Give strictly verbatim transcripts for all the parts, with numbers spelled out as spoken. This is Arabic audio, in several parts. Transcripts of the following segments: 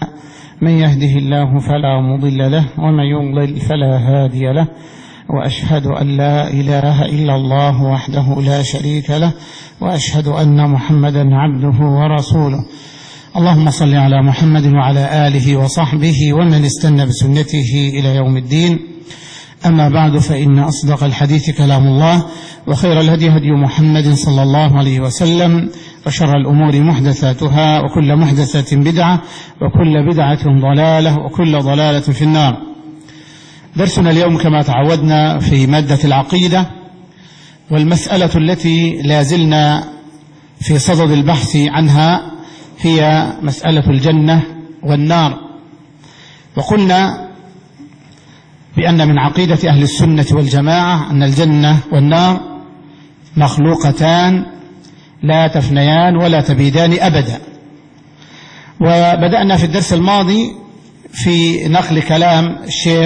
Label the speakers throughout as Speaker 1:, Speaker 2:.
Speaker 1: من يهده الله فلا مضل له ومن يضلل فلا هادي له، وأشهد أن لا إله إلا الله وحده لا شريك له، وأشهد أن محمدا عبده ورسوله. اللهم صل على محمد وعلى آله وصحبه ومن استنى بسنته إلى يوم الدين. أما بعد، فإن أصدق الحديث كلام الله، وخير الهدي هدي محمد صلى الله عليه وسلم، وشر الأمور محدثاتها، وكل محدثة بدعة، وكل بدعة ضلالة، وكل ضلالة في النار. درسنا اليوم كما تعودنا في مادة العقيدة، والمسألة التي لازلنا في صدد البحث عنها هي مسألة الجنة والنار. وقلنا بأن من عقيدة أهل السنة والجماعة أن الجنة والنار مخلوقتان لا تفنيان ولا تبيدان أبدا. وبدأنا في الدرس الماضي في نقل كلام الشيخ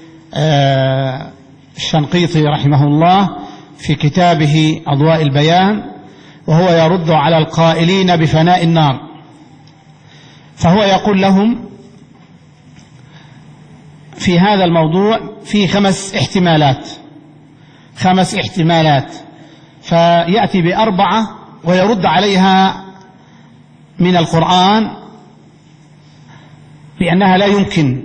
Speaker 1: الشنقيطي رحمه الله في كتابه أضواء البيان، وهو يرد على القائلين بفناء النار. فهو يقول لهم في هذا الموضوع في خمس احتمالات خمس احتمالات فيأتي بأربعة ويرد عليها من القرآن بأنها لا يمكن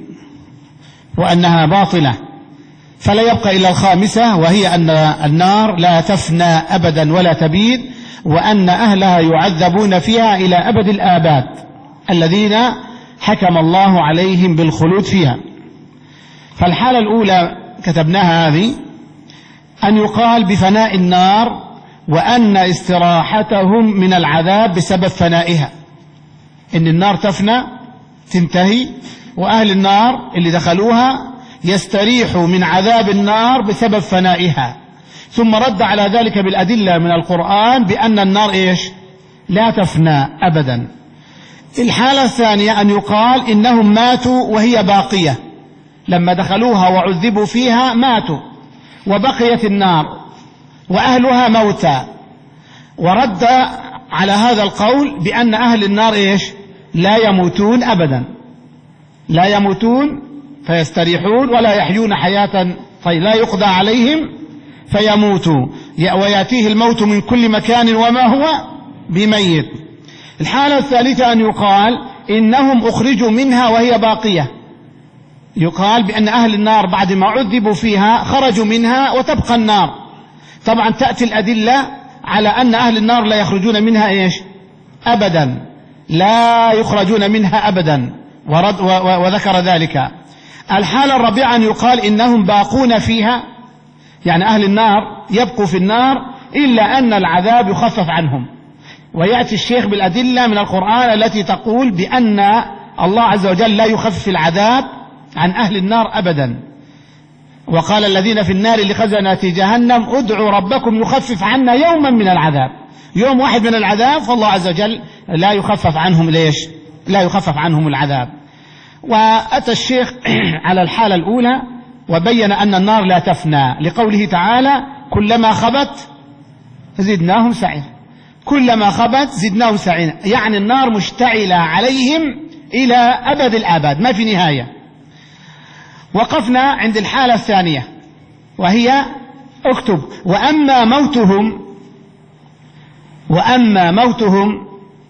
Speaker 1: وأنها باطلة، فلا يبقى إلا الخامسة، وهي أن النار لا تفنى أبدا ولا تبيد، وأن أهلها يعذبون فيها إلى أبد الآباد الذين حكم الله عليهم بالخلود فيها. فالحالة الأولى كتبناها هذه، أن يقال بفناء النار وأن استراحتهم من العذاب بسبب فنائها، إن النار تفنى تنتهي، وأهل النار اللي دخلوها يستريحوا من عذاب النار بسبب فنائها. ثم رد على ذلك بالأدلة من القرآن بأن النار إيش؟ لا تفنى أبدا. الحالة الثانية أن يقال إنهم ماتوا وهي باقية، لما دخلوها وعذبوا فيها ماتوا وبقيت النار وأهلها موتى. ورد على هذا القول بأن أهل النار إيش؟ لا يموتون أبدا، لا يموتون فيستريحون ولا يحيون حياة، طيب لا يقضى عليهم فيموتوا ويأتيه الموت من كل مكان وما هو بميت. الحالة الثالثة أن يقال إنهم أخرجوا منها وهي باقية، يقال بأن أهل النار بعد ما عذبوا فيها خرجوا منها وتبقى النار. طبعا تأتي الأدلة على أن أهل النار لا يخرجون منها إيش؟ أبدا، لا يخرجون منها أبدا، ورد وذكر ذلك. الحالة الرابعة أن يقال إنهم باقون فيها، يعني أهل النار يبقوا في النار إلا أن العذاب يخفف عنهم. ويأتي الشيخ بالأدلة من القرآن التي تقول بأن الله عز وجل لا يخفف العذاب عن أهل النار أبدا. وقال الذين في النار لخزنة جهنم ادعوا ربكم يخفف عنا يوما من العذاب، يوم واحد من العذاب، فالله عز وجل لا يخفف عنهم ليش؟ لا يخفف عنهم العذاب. وأتى الشيخ على الحالة الأولى وبين أن النار لا تفنى لقوله تعالى كلما خبت زدناهم سعيرا، كلما خبت زدناهم سعيرا، يعني النار مشتعلة عليهم إلى أبد الآباد ما في نهاية. وقفنا عند الحالة الثانية وهي اكتب وأما موتهم وأما موتهم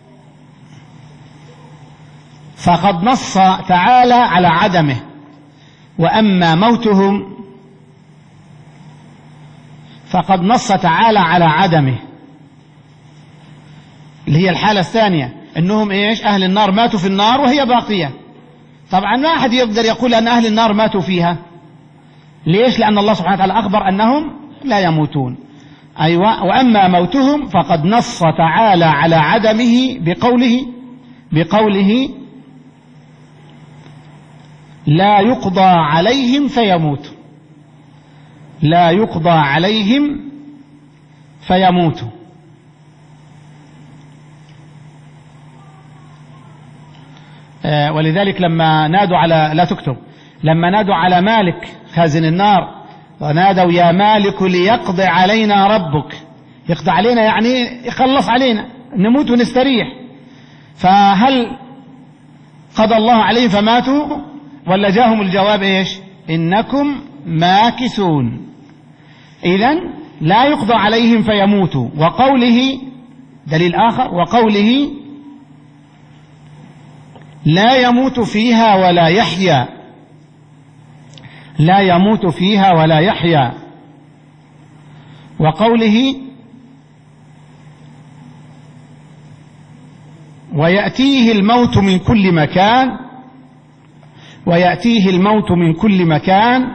Speaker 1: فقد نص تعالى على عدمه، وأما موتهم فقد نص تعالى على عدمه، اللي هي الحالة الثانية، أنهم إيش؟ أهل النار ماتوا في النار وهي باقية. طبعا ما أحد يقدر يقول أن أهل النار ماتوا فيها، ليش؟ لأن الله سبحانه وتعالى أخبر أنهم لا يموتون. أيوة، وأما موتهم فقد نص تعالى على عدمه بقوله بقوله لا يقضى عليهم فيموتوا، لا يقضى عليهم فيموتوا. آه ولذلك لما نادوا على لا تكتب لما نادوا على مالك خازن النار ونادوا يا مالك ليقضي علينا ربك، يقضي علينا يعني يخلص علينا نموت ونستريح. فهل قضى الله عليهم فماتوا، ولا جاءهم الجواب إيش؟ إنكم ماكثون. إذن لا يقضى عليهم فيموتوا. وقوله دليل آخر، وقوله لا يموت فيها ولا يحيا، لا يموت فيها ولا يحيا. وقوله ويأتيه الموت من كل مكان، ويأتيه الموت من كل مكان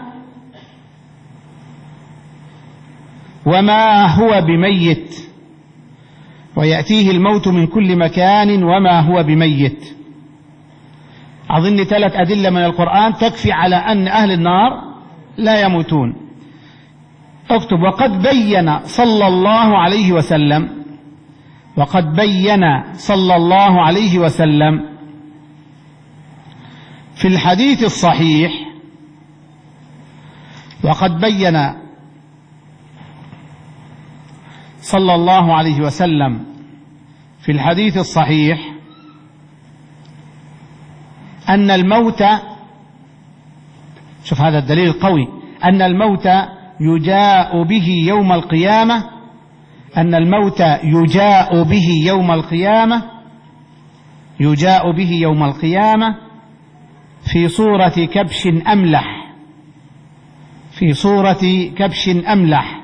Speaker 1: وما هو بميت، ويأتيه الموت من كل مكان وما هو بميت. أظن ثلاث أدلة من القرآن تكفي على أن أهل النار لا يموتون. اكتب: وقد بين صلى الله عليه وسلم، وقد بين صلى الله عليه وسلم في الحديث الصحيح، وقد بين صلى الله عليه وسلم في الحديث الصحيح أن الموت، شوف هذا الدليل القوي، أن الموت يجاء به يوم القيامة، أن الموت يجاء به يوم القيامة، يجاء به يوم القيامة في صورة كبش أملح، في صورة كبش أملح،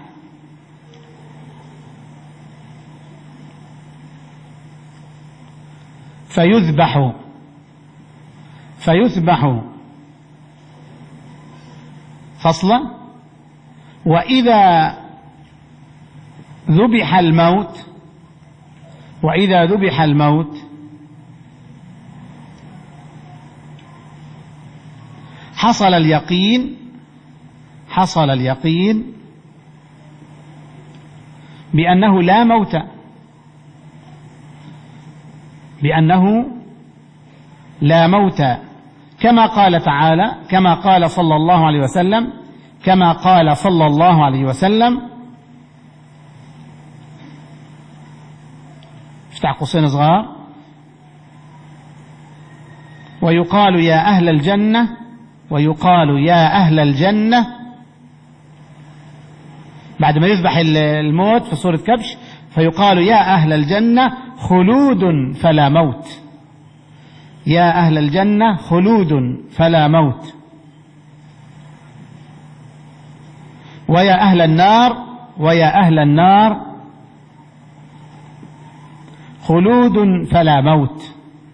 Speaker 1: فيذبح فيذبح فصلا. وإذا ذبح الموت، وإذا ذبح الموت حصل اليقين، حصل اليقين بأنه لا موت، بأنه لا موت، كما قال تعالى، كما قال صلى الله عليه وسلم، كما قال صلى الله عليه وسلم، افتح قوسين صغار: ويقال يا أهل الجنة، ويقال يا أهل الجنة، بعد ما يذبح الموت في صورة كبش، فيقال يا أهل الجنة خلود فلا موت، يا أهل الجنة خلود فلا موت. ويا أهل النار، ويا أهل النار خلود فلا موت،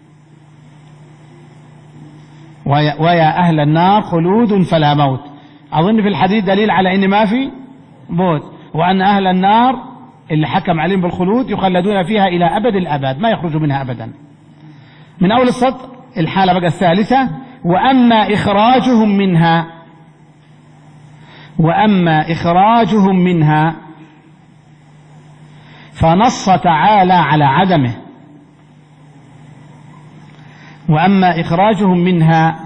Speaker 1: ويا, ويا أهل النار خلود فلا موت. أظن في الحديث دليل على أن ما في موت، وأن أهل النار اللي حكم عليهم بالخلود يخلدون فيها إلى أبد الأبد، ما يخرجوا منها أبدا. من أول السطر الحالة بقى الثالثة: وأما إخراجهم منها، وأما إخراجهم منها فنص تعالى على عدمه، وأما إخراجهم منها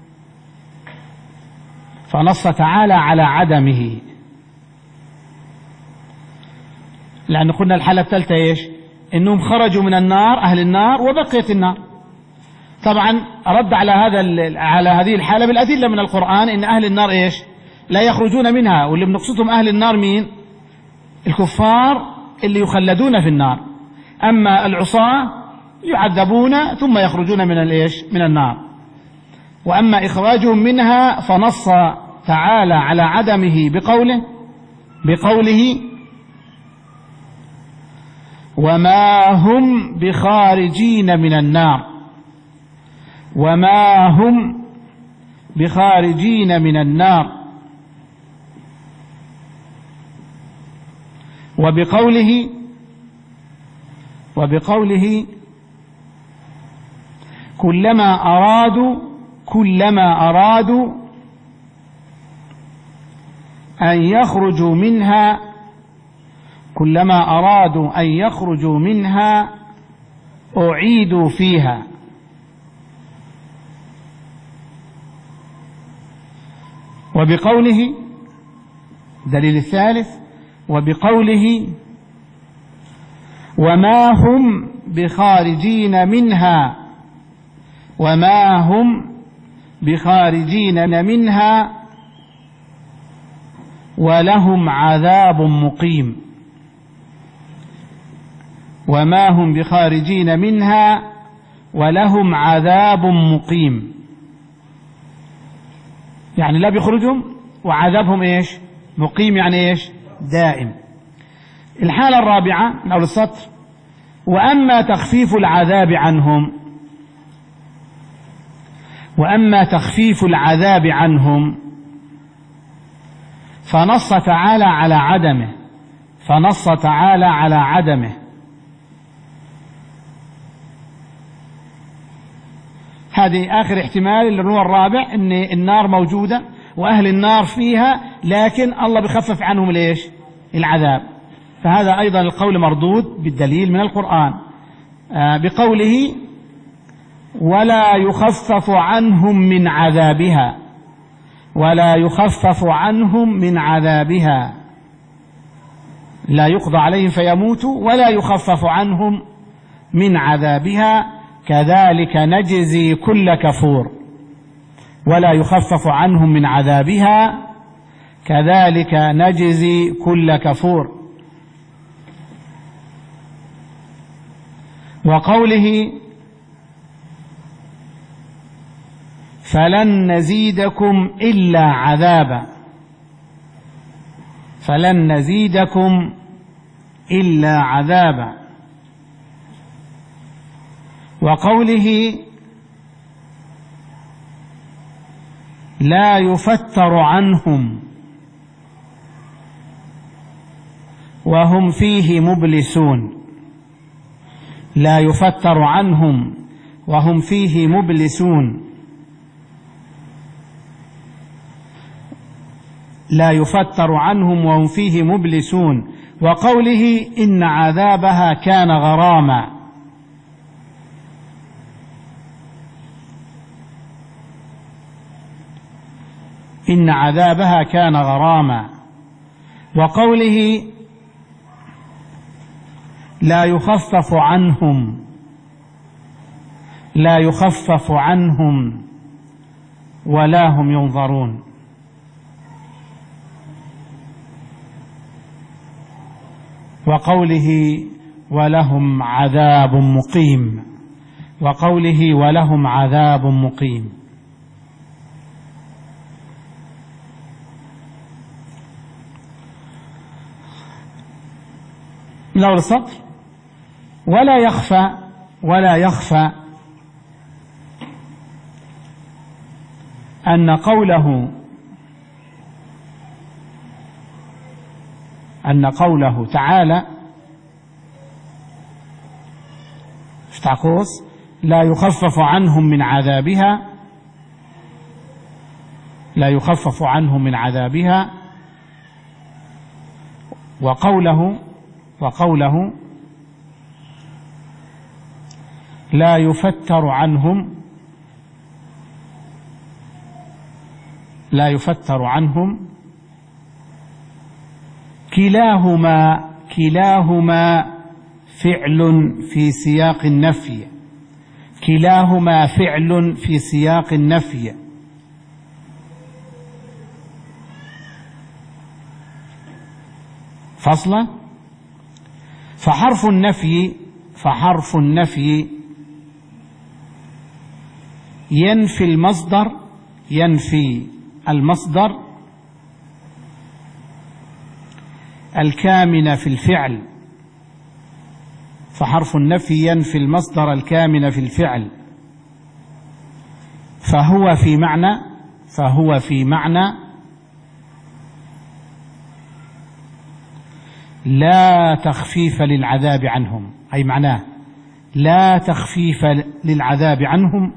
Speaker 1: فنص تعالى على عدمه. لأن قلنا الحالة الثالثة إيش؟ إنهم خرجوا من النار، أهل النار، وبقيت النار. طبعا رد على هذا على هذه الحالة بالأدلة من القرآن إن أهل النار إيش؟ لا يخرجون منها، واللي بنقصدهم أهل النار مين؟ الكفار اللي يخلدون في النار. أما العصاة يعذبون ثم يخرجون من الإيش؟ من النار. وأما إخراجهم منها فنص تعالى على عدمه بقوله بقوله وما هم بخارجين من النار، وما هم بخارجين من النار. وبقوله وبقوله كلما أرادوا كلما أرادوا أن يخرجوا منها كلما أرادوا أن يخرجوا منها أعيدوا فيها. وبقوله دليل الثالث: وبقوله وما هم بخارجين منها وما هم بخارجين منها ولهم عذاب مقيم. وما هم بخارجين منها ولهم عذاب مقيم، يعني لا بيخرجهم وعذابهم ايش؟ مقيم، يعني ايش؟ دائم. الحالة الرابعة من أول السطر: وأما تخفيف العذاب عنهم وأما تخفيف العذاب عنهم فنص تعالى على عدمه فنص تعالى على عدمه هذه آخر احتمال اللي هو الرابع، ان النار موجودة وأهل النار فيها، لكن الله بخفف عنهم ليش؟ العذاب. فهذا أيضا القول مردود بالدليل من القرآن آه بقوله: ولا يخفف عنهم من عذابها ولا يخفف عنهم من عذابها، لا يقضى عليهم فيموتوا ولا يخفف عنهم من عذابها كذلك نجزي كل كفور. ولا يخفف عنهم من عذابها كذلك نجزي كل كفور. وقوله: فلن نزيدكم إلا عذابا فلن نزيدكم إلا عذابا. وقوله: لا يفتر عنهم وهم فيه مبلسون لا يفتر عنهم وهم فيه مبلسون لا يفتر عنهم وهم فيه مبلسون. وقوله: إن عذابها كان غراما إن عذابها كان غراما. وقوله: لا يخفف عنهم لا يخفف عنهم ولا هم ينظرون. وقوله: ولهم عذاب مقيم وقوله: ولهم عذاب مقيم. من أول السطر: ولا يخفى ولا يخفى أن قوله أن قوله تعالى افتح قوس لا يخفف عنهم من عذابها لا يخفف عنهم من عذابها وقوله وقوله لا يفتر عنهم لا يفتر عنهم كلاهما كلاهما فعل في سياق النفي كلاهما فعل في سياق النفي فصلا. فحرف النفي فحرف النفي ينفي المصدر ينفي المصدر الكامن في الفعل فحرف النفي ينفي المصدر الكامن في الفعل فهو في معنى فهو في معنى لا تخفيف للعذاب عنهم، أي معناه لا تخفيف للعذاب عنهم،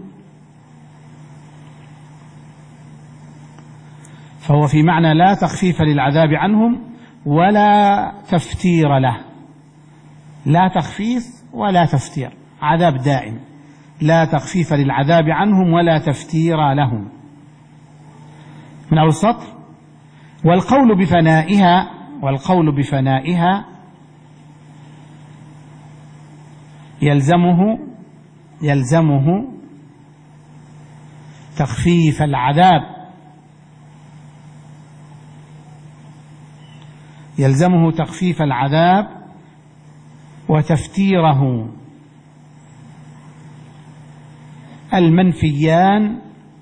Speaker 1: فهو في معنى لا تخفيف للعذاب عنهم ولا تفتير له، لا تخفيف ولا تفتير، عذاب دائم، لا تخفيف للعذاب عنهم ولا تفتير لهم. من أول السطر: والقول بفنائها والقول بفنائها يلزمه يلزمه تخفيف العذاب، يلزمه تخفيف العذاب وتفتيره. المنفيان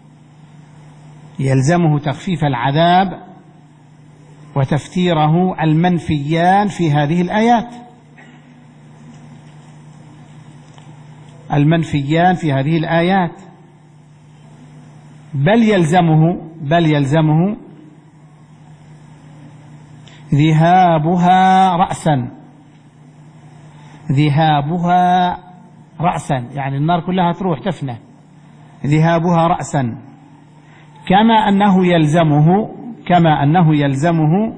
Speaker 1: يلزمه تخفيف العذاب وتفتيره، المنفيان في هذه الآيات، المنفيان في هذه الآيات، بل يلزمه بل يلزمه ذهابها رأسا، ذهابها رأسا يعني النار كلها تروح تفنى، ذهابها رأسا، كما أنه يلزمه كما أنه يلزمه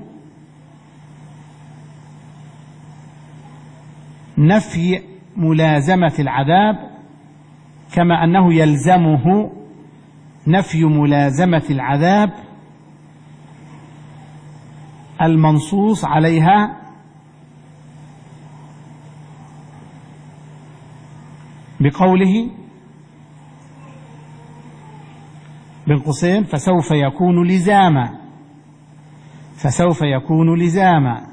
Speaker 1: نفي ملازمة العذاب، كما أنه يلزمه نفي ملازمة العذاب المنصوص عليها بقوله بين قوسين فسوف يكون لزاما، فسوف يكون لزاما،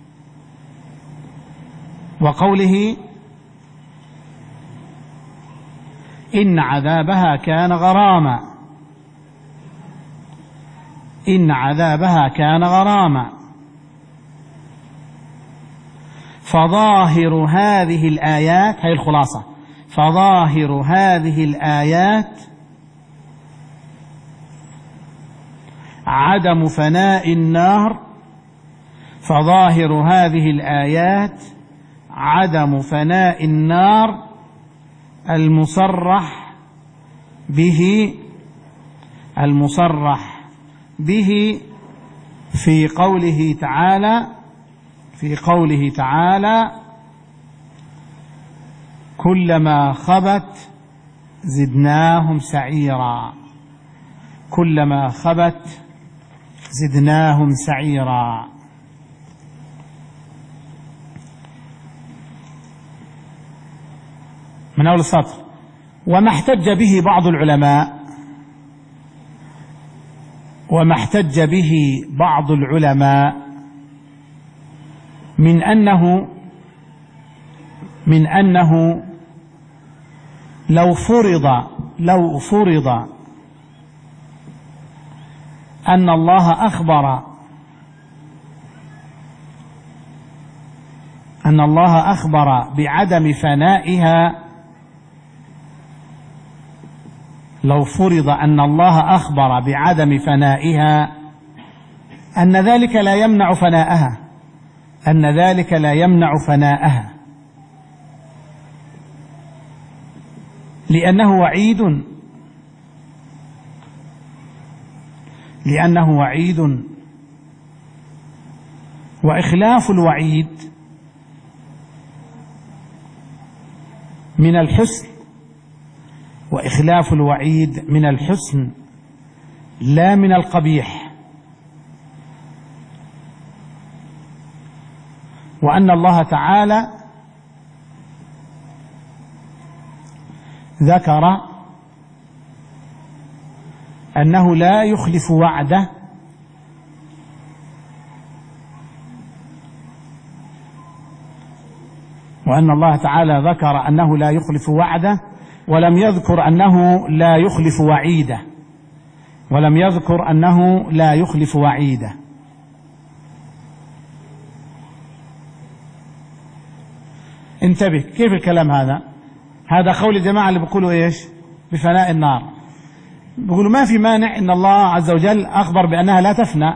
Speaker 1: وقوله إن عذابها كان غراما، إن عذابها كان غراما. فظاهر هذه الآيات، هي الخلاصة، فظاهر هذه الآيات عدم فناء النار، فظاهر هذه الآيات عدم فناء النار المصرح به المصرح به في قوله تعالى في قوله تعالى كلما خبت زدناهم سعيرا، كلما خبت زدناهم سعيرا. من أول السطر. وما احتج به بعض العلماء وما احتج به بعض العلماء من أنه من أنه لو فرض لو فرض أن الله أخبر أن الله أخبر بعدم فنائها لو فرض أن الله أخبر بعدم فنائها أن ذلك لا يمنع فناءها أن ذلك لا يمنع فناءها لأنه وعيد لأنه وعيد وإخلاف الوعيد من الحسن وإخلاف الوعيد من الحسن لا من القبيح، وأن الله تعالى ذكر أنه لا يخلف وعده وأن الله تعالى ذكر أنه لا يخلف وعده ولم يذكر أنه لا يخلف وعيده ولم يذكر أنه لا يخلف وعيده. انتبه كيف الكلام هذا؟ هذا قول الجماعة اللي بيقولوا إيش بفناء النار، بيقولوا ما في مانع إن الله عز وجل أخبر بأنها لا تفنى،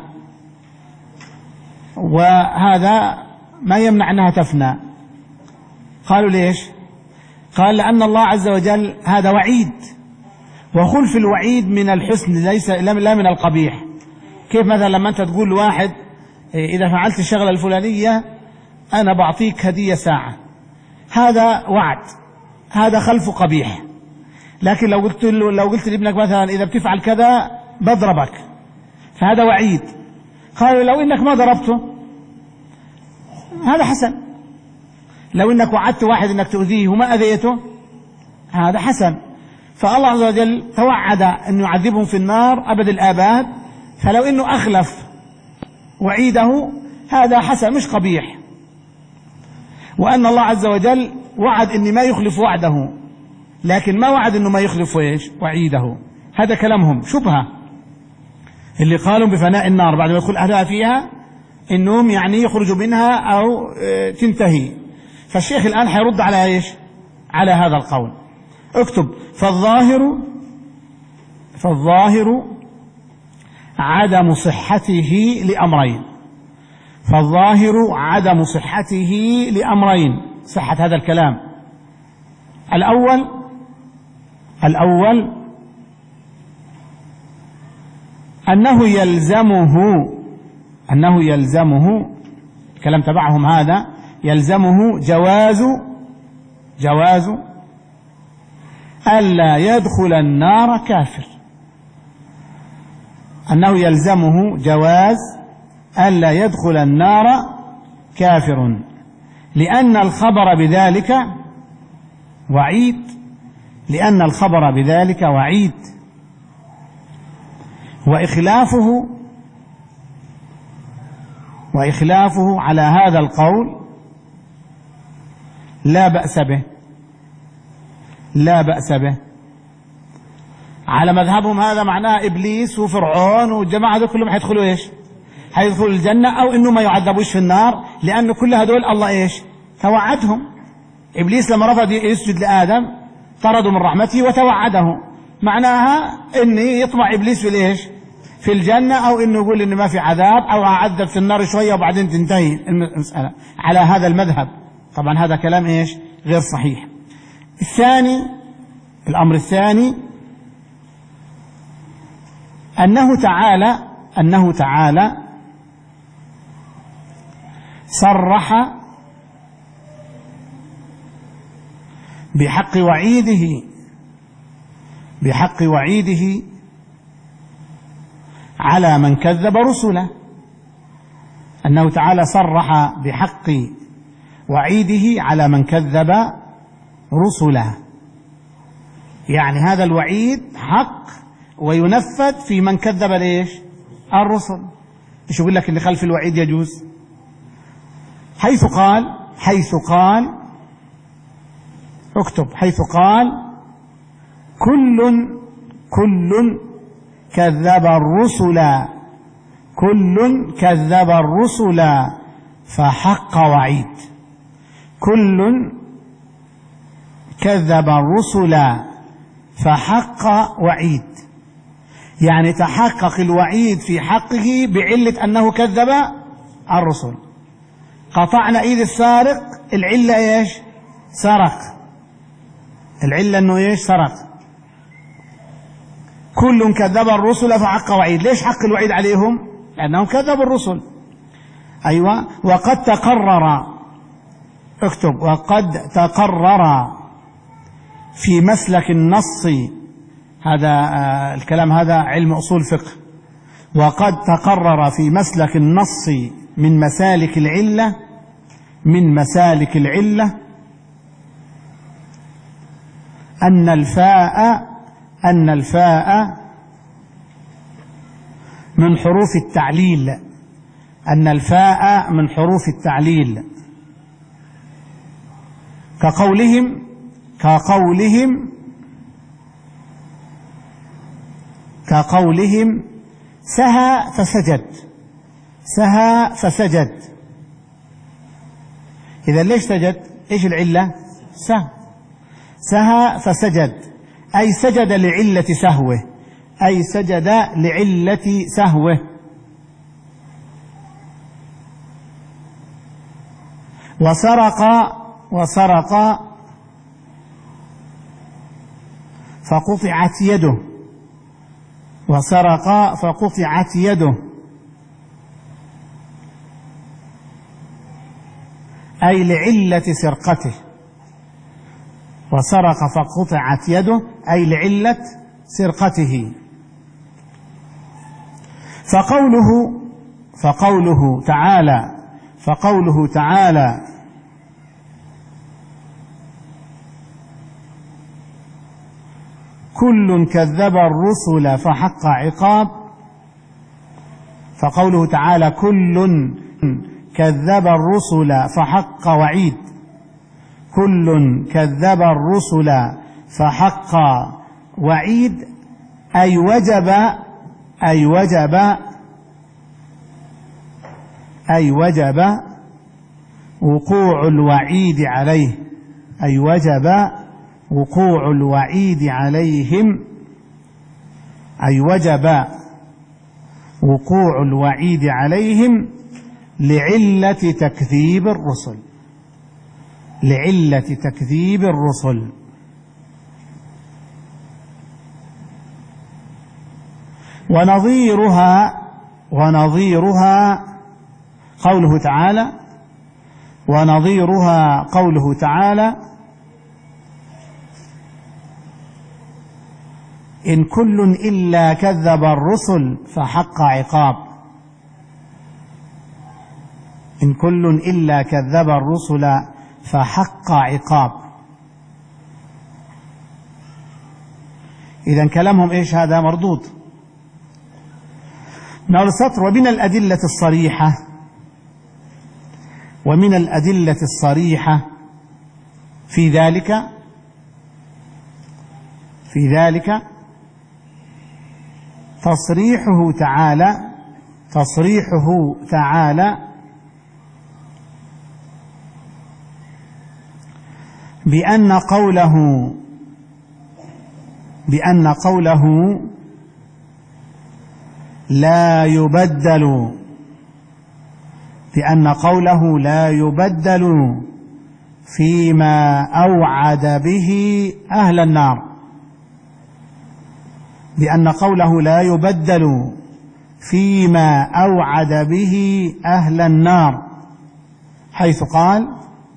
Speaker 1: وهذا ما يمنع أنها تفنى. قالوا ليش؟ قال لأن الله عز وجل هذا وعيد، وخلف الوعيد من الحسن ليس لا من القبيح. كيف مثلا لما أنت تقول لواحد إذا فعلت الشغلة الفلانية أنا بعطيك هدية ساعة، هذا وعد، هذا خلف قبيح. لكن لو قلت له لو قلت لابنك مثلا إذا بتفعل كذا بضربك، فهذا وعيد. قالوا لو إنك ما ضربته هذا حسن، لو إنك وعدت واحد إنك تؤذيه وما أذيته هذا حسن. فالله عز وجل توعد أن يعذبهم في النار أبد الآباد، فلو أنه أخلف وعيده هذا حسن مش قبيح، وأن الله عز وجل وعد أن ما يخلف وعده، لكن ما وعد أنه ما يخلف إيش وعيده. هذا كلامهم شبهة اللي قالوا بفناء النار بعد ما يدخل أهلها فيها أنهم يعني يخرجوا منها أو تنتهي. فالشيخ الآن حيرد على إيش؟ على هذا القول. اكتب: فالظاهر فالظاهر عدم صحته لأمرين. فالظاهر عدم صحته لأمرين، صحة هذا الكلام. الأول الأول أنه يلزمه أنه يلزمه كلام تبعهم هذا، يلزمه جواز جواز ألا يدخل النار كافر. أنه يلزمه جواز ألا يدخل النار كافر، لأن الخبر بذلك وعيد لأن الخبر بذلك وعيد وإخلافه وإخلافه على هذا القول لا بأس به لا بأس به. على مذهبهم هذا معناه إبليس وفرعون والجماعة دول كلهم حيدخلوا إيش؟ حيدخلوا الجنة، أو إنه ما يعذبوش في النار، لأن كل هدول الله إيش؟ توعدهم. إبليس لما رفض يسجد لآدم طرده من رحمته وتوعده، معناها إن يطمع إبليس في الإيش؟ في الجنة، أو إنه يقول إن ما في عذاب، أو أعذب في النار شوية وبعدين تنتهي المسألة على هذا المذهب. طبعا هذا كلام إيش؟ غير صحيح. الثاني الأمر الثاني أنه تعالى أنه تعالى صرح بحق وعيده بحق وعيده على من كذب رسله. أنه تعالى صرح بحق وعيده على من كذب رسله، يعني هذا الوعيد حق وينفذ في من كذب ليش؟ الرسل. مش يقول لك اللي خلف الوعيد يجوز، حيث قال حيث قال اكتب حيث قال كل كل كذب الرسل كل كذب الرسل فحق وعيد. كل كذب الرسل فحق وعيد، يعني تحقق الوعيد في حقه بعلة أنه كذب الرسل. قطعنا إيد السارق، العلة إيش؟ سرق، العلة أنه إيش؟ سرق. كل كذب الرسل فحق وعيد. ليش حق الوعيد عليهم؟ لأنهم كذبوا الرسل. أيوة. وقد تقرر اكتب وقد تقرر في مسلك النص، هذا آه الكلام هذا علم أصول فقه. وقد تقرر في مسلك النص من مسالك العلة من مسالك العلة أن الفاء أن الفاء من حروف التعليل أن الفاء من حروف التعليل كقولهم كقولهم كقولهم سهى فسجد سهى فسجد. إذا ليش سجد؟ إيش العلة؟ سهى سهى فسجد، أي سجد لعلة سهوه أي سجد لعلة سهوه. وسرق وسرق فقطعت يده وسرق فقطعت يده أي لعلة سرقته. وسرق فقطعت يده أي لعلة سرقته. فقوله فقوله تعالى فقوله تعالى كل كذب الرسل فحق عقاب. فقوله تعالى كل كذب الرسل فحق وعيد، كل كذب الرسل فحق وعيد، أي وجب أي وجب أي وجب وقوع الوعيد عليه، أي وجب وقوع الوعيد عليهم، أي وجب وقوع الوعيد عليهم لعلة تكذيب الرسل، لعلة تكذيب الرسل. ونظيرها ونظيرها قوله تعالى ونظيرها قوله تعالى إن كل إلا كذب الرسل فحق عقاب، إن كل إلا كذب الرسل فحق عقاب. إذن كلامهم إيش؟ هذا مردود. من أول السطر ومن الأدلة الصريحة ومن الأدلة الصريحة في ذلك في ذلك تصريحه تعالى تصريحه تعالى بأن قوله بأن قوله لا يبدل بأن قوله لا يبدل فيما أوعد به أهل النار، بأن قوله لا يبدل فيما أوعد به أهل النار، حيث قال،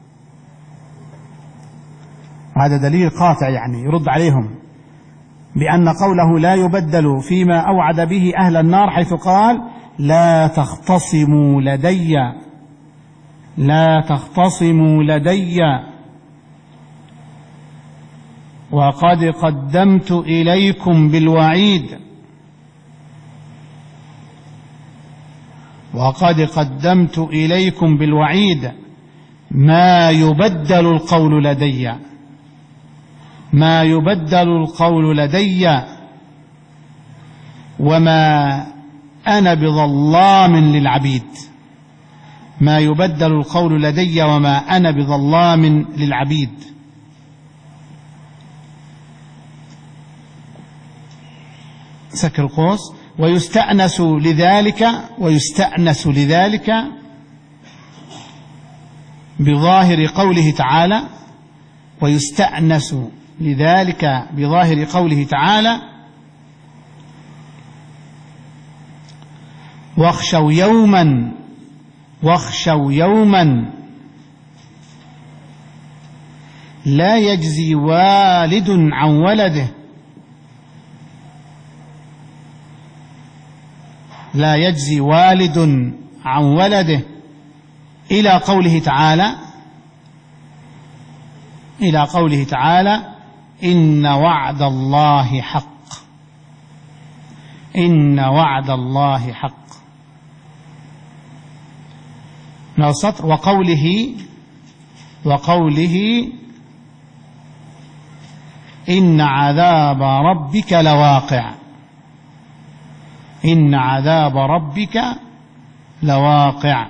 Speaker 1: هذا دليل قاطع يعني يرد عليهم، بأن قوله لا يبدل فيما أوعد به أهل النار، حيث قال لا تختصموا لدي لا تختصموا لدي وقد قدمت إليكم بالوعيد وقد قدمت إليكم بالوعيد ما يبدل القول لدي ما يبدل القول لدي وما أنا بظلام للعبيد ما يبدل القول لدي وما أنا بظلام للعبيد. سكر القوس. ويستأنس لذلك ويستأنس لذلك بظاهر قوله تعالى ويستأنس لذلك بظاهر قوله تعالى واخشوا يوما واخشوا يوما لا يجزي والد عن ولده لا يجزي والد عن ولده إلى قوله تعالى إلى قوله تعالى إن وعد الله حق إن وعد الله حق. من السطر وقوله وقوله إن عذاب ربك لواقع إن عذاب ربك لواقع.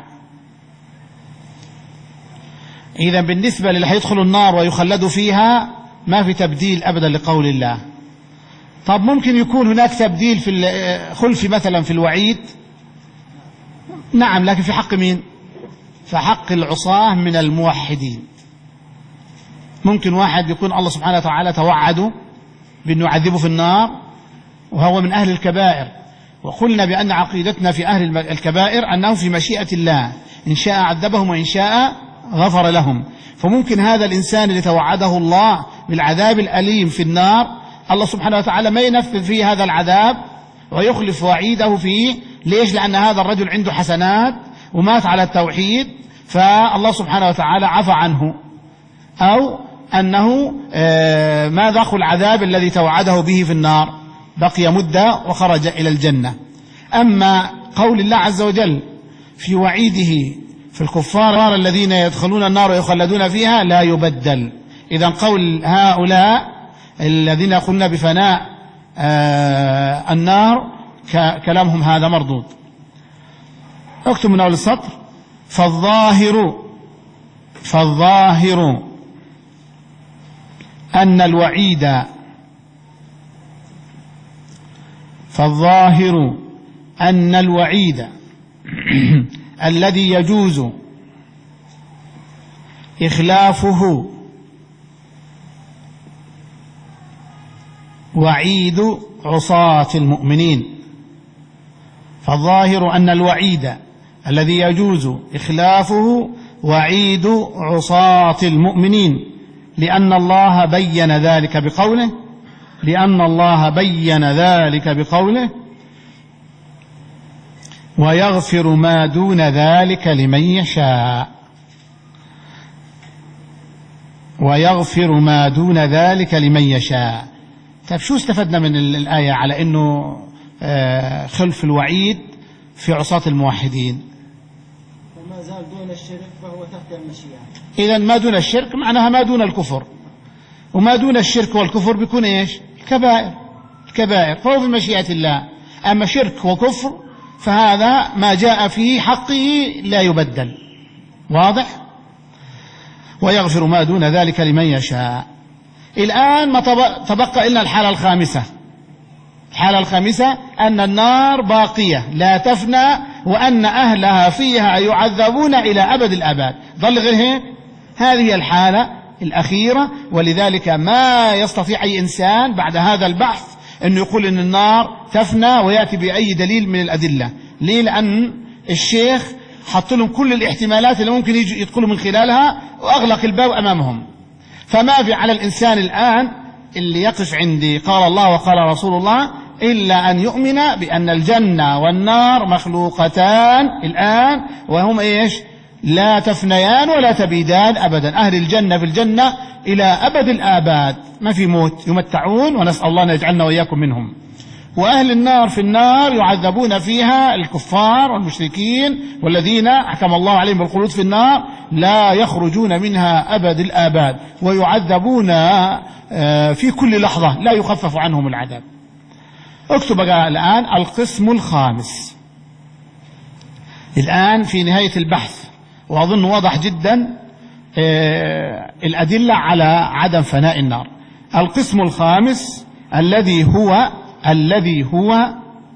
Speaker 1: إذا بالنسبة للي هيدخلوا النار ويخلدوا فيها ما في تبديل أبدا لقول الله. طب ممكن يكون هناك تبديل في خلف مثلا في الوعيد، نعم، لكن في حق مين؟ في حق العصاة من الموحدين. ممكن واحد يكون الله سبحانه وتعالى توعده بأنه يعذبه في النار وهو من أهل الكبائر، وقلنا بأن عقيدتنا في أهل الكبائر أنه في مشيئة الله، إن شاء عذبهم وإن شاء غفر لهم. فممكن هذا الإنسان اللي توعده الله بالعذاب الأليم في النار الله سبحانه وتعالى ما ينفذ فيه هذا العذاب ويخلف وعيده فيه. ليش؟ لأن هذا الرجل عنده حسنات ومات على التوحيد فالله سبحانه وتعالى عفى عنه، أو أنه ما ذاق العذاب الذي توعده به في النار، بقي مدة وخرج إلى الجنة. أما قول الله عز وجل في وعيده في الكفار الذين يدخلون النار ويخلدون فيها لا يبدل. إذن قول هؤلاء الذين يقولون بفناء النار كلامهم هذا مردود. اكتب من أول السطر: فالظاهر فالظاهر أن الوعيد فالظاهر أن الوعيد الذي يجوز إخلافه وعيد عصاة المؤمنين. فالظاهر أن الوعيد الذي يجوز إخلافه وعيد عصاة المؤمنين، لأن الله بين ذلك بقوله لأن الله بين ذلك بقوله ويغفر ما دون ذلك لمن يشاء ويغفر ما دون ذلك لمن يشاء. طيب شو استفدنا من الآية على أنه خلف الوعيد في عصاة الموحدين؟
Speaker 2: وما زال دون الشرك فهو تحت المشيئة.
Speaker 1: إذن ما دون الشرك معناها ما دون الكفر، وما دون الشرك والكفر بيكون إيش؟ الكبائر الكبائر فهو في مشيئة الله. أما شرك وكفر فهذا ما جاء في حقه لا يبدل. واضح؟ ويغفر ما دون ذلك لمن يشاء. الآن ما تبقى إلا الحالة الخامسة. الحالة الخامسة أن النار باقية لا تفنى، وأن أهلها فيها يعذبون إلى أبد الآباد. ظل غير هيك؟ هذه الحالة الأخيرة. ولذلك ما يستطيع أي إنسان بعد هذا البحث أنه يقول أن النار تفنى ويأتي بأي دليل من الأدلة. ليه؟ لأن الشيخ حط لهم كل الاحتمالات اللي ممكن يدخلوا من خلالها وأغلق الباب أمامهم. فما في على الإنسان الآن اللي يقف عندي قال الله وقال رسول الله إلا أن يؤمن بأن الجنة والنار مخلوقتان الآن، وهم إيش؟ لا تفنيان ولا تبيدان أبدا. أهل الجنة في الجنة إلى أبد الآباد، ما في موت، يمتعون، ونسأل الله أن يجعلنا وإياكم منهم. وأهل النار في النار يعذبون فيها الكفار والمشركين والذين حكم الله عليهم بالخلود في النار لا يخرجون منها أبد الآباد، ويعذبون في كل لحظة لا يخفف عنهم العذاب. اكتب الآن القسم الخامس. الآن في نهاية البحث، وأظن واضح جدا الأدلة على عدم فناء النار. القسم الخامس الذي هو الذي هو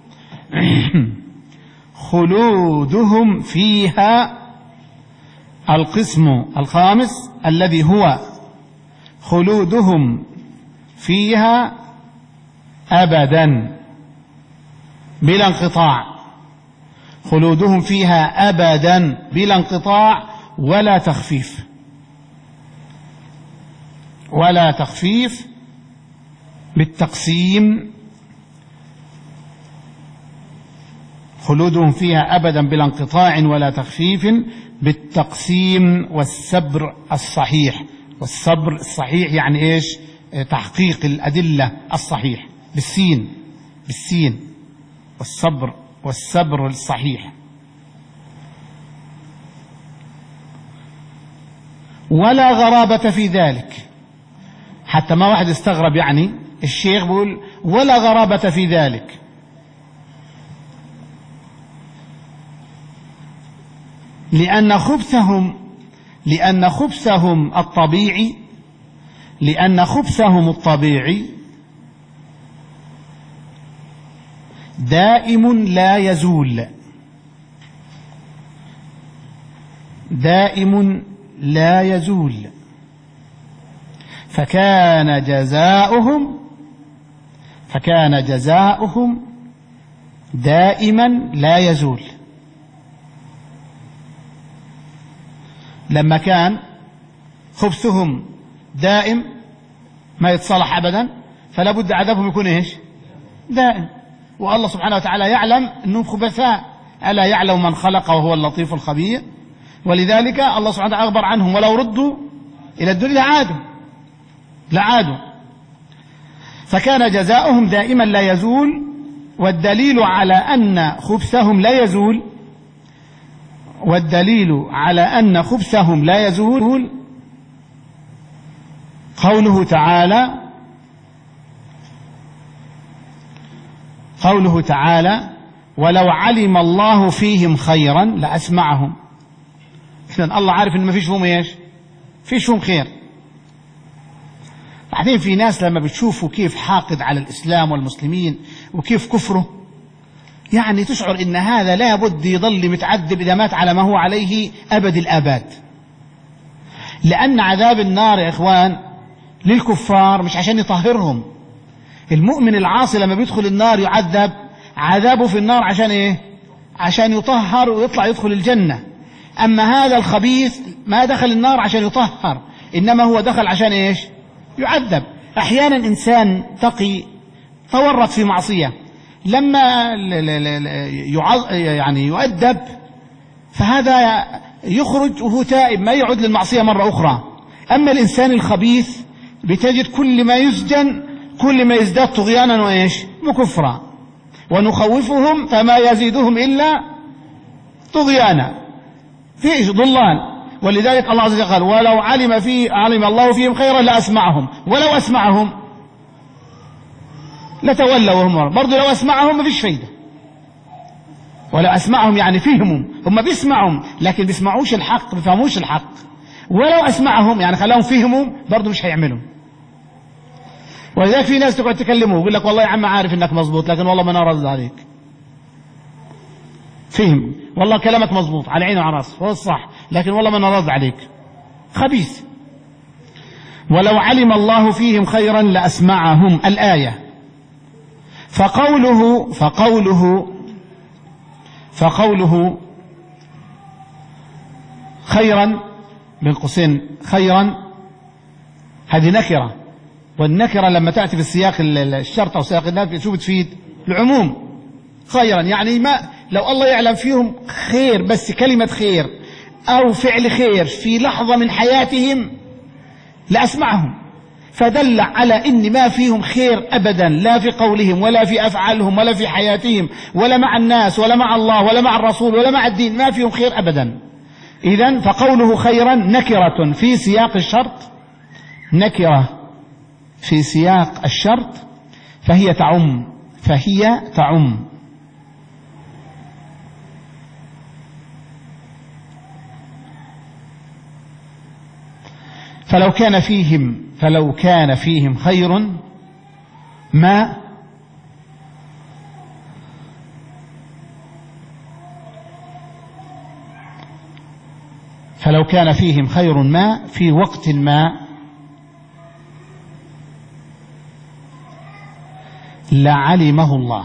Speaker 1: خلودهم فيها. القسم الخامس الذي هو خلودهم فيها أبدا بلا انقطاع. خلودهم فيها أبدا بلا انقطاع ولا تخفيف ولا تخفيف بالتقسيم. خلودهم فيها أبدا بلا انقطاع ولا تخفيف بالتقسيم والصبر الصحيح. والصبر الصحيح يعني إيش؟ تحقيق الأدلة الصحيح بالسين بالسين والصبر والصبر الصحيح. ولا غرابة في ذلك، حتى ما واحد يستغرب. يعني الشيخ بيقول ولا غرابة في ذلك، لأن خبثهم لأن خبثهم الطبيعي لأن خبثهم الطبيعي دائم لا يزول دائم لا يزول فكان جزاؤهم فكان جزاؤهم دائما لا يزول. لما كان خبثهم دائم ما يتصلح أبدا، فلا بد عذابهم يكون إيش؟ دائم. والله سبحانه وتعالى يعلم أنهم خبثاء، ألا يعلم من خلق وهو اللطيف الخبير. ولذلك الله سبحانه وتعالى أخبر عنهم ولو ردوا إلى الدنيا عادوا لعادوا. فكان جزاؤهم دائما لا يزول. والدليل على أن خبثهم لا يزول والدليل على أن خبثهم لا يزول قوله تعالى قوله تعالى ولو علم الله فيهم خيرا لأسمعهم. إذن الله عارف إن ما فيش فيهم إيش؟ فيش فيهم خير. بعدين في ناس لما بتشوفوا كيف حاقد على الإسلام والمسلمين وكيف كفره، يعني تشعر إن هذا لا بد يظل متعذب إذا مات على ما هو عليه أبد الآباد. لأن عذاب النار يا إخوان للكفار مش عشان يطهرهم. المؤمن العاصي لما بيدخل النار يعذب عذابه في النار عشان إيه؟ عشان يطهر ويطلع يدخل الجنة. أما هذا الخبيث ما دخل النار عشان يطهر، إنما هو دخل عشان إيش؟ يعذب. أحيانا إنسان تقي تورط في معصية، لما يعني يؤدب فهذا يخرج وهو تائب ما يعود للمعصية مرة أخرى. أما الإنسان الخبيث بتجد كل ما يسجن كل ما يزداد طغيانا وإيش؟ وكفرا. ونخوفهم فما يزيدهم إلا طغيانا، في ضلال. ولذلك الله عز وجل قال ولو علم في علم الله فيهم خيرا لأسمعهم. ولو أسمعهم لتولوا وهم برضو لو أسمعهم ما فيش فايدة. ولو أسمعهم يعني فيهم، هم بيسمعهم لكن بيسمعوش الحق، بيفهموش الحق. ولو أسمعهم يعني خلاهم فيهموا برضو مش هيعملوا. ولذلك في ناس تقعد تكلمه ويقول لك والله يا عم عارف انك مظبوط لكن والله ما انا راضي عليك. فهم والله كلامك مظبوط على عيني وعلى راسي هو الصح، لكن والله ما انا راضي عليك. خبيث. ولو علم الله فيهم خيرا لأسمعهم الآية. فقوله فقوله فقوله خيرا بين قوسين خيرا هذه نكرة، والنكرة لما تأتي في السياق الشرط أو سياق النفي شو بتفيد؟ العموم. خيرا يعني ما لو الله يعلم فيهم خير بس كلمة خير أو فعل خير في لحظة من حياتهم لأسمعهم. فدل على إن ما فيهم خير أبدا، لا في قولهم ولا في أفعالهم ولا في حياتهم ولا مع الناس ولا مع الله ولا مع الرسول ولا مع الدين، ما فيهم خير أبدا. إذن فقوله خيرا نكرة في سياق الشرط، نكرة في سياق الشرط فهي تعم فهي تعم فلو كان فيهم فلو كان فيهم خير ما فلو كان فيهم خير ما في وقت ما لعلمه الله.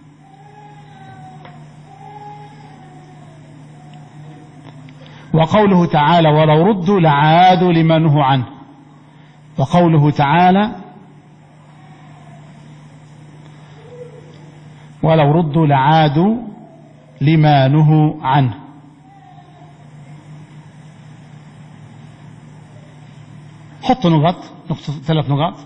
Speaker 1: وقوله تعالى ولو ردوا لعادوا لما نهوا عنه. وقوله تعالى ولو ردوا لعادوا لما نهوا عنه. حط نقط نقطة ثلاث نقاط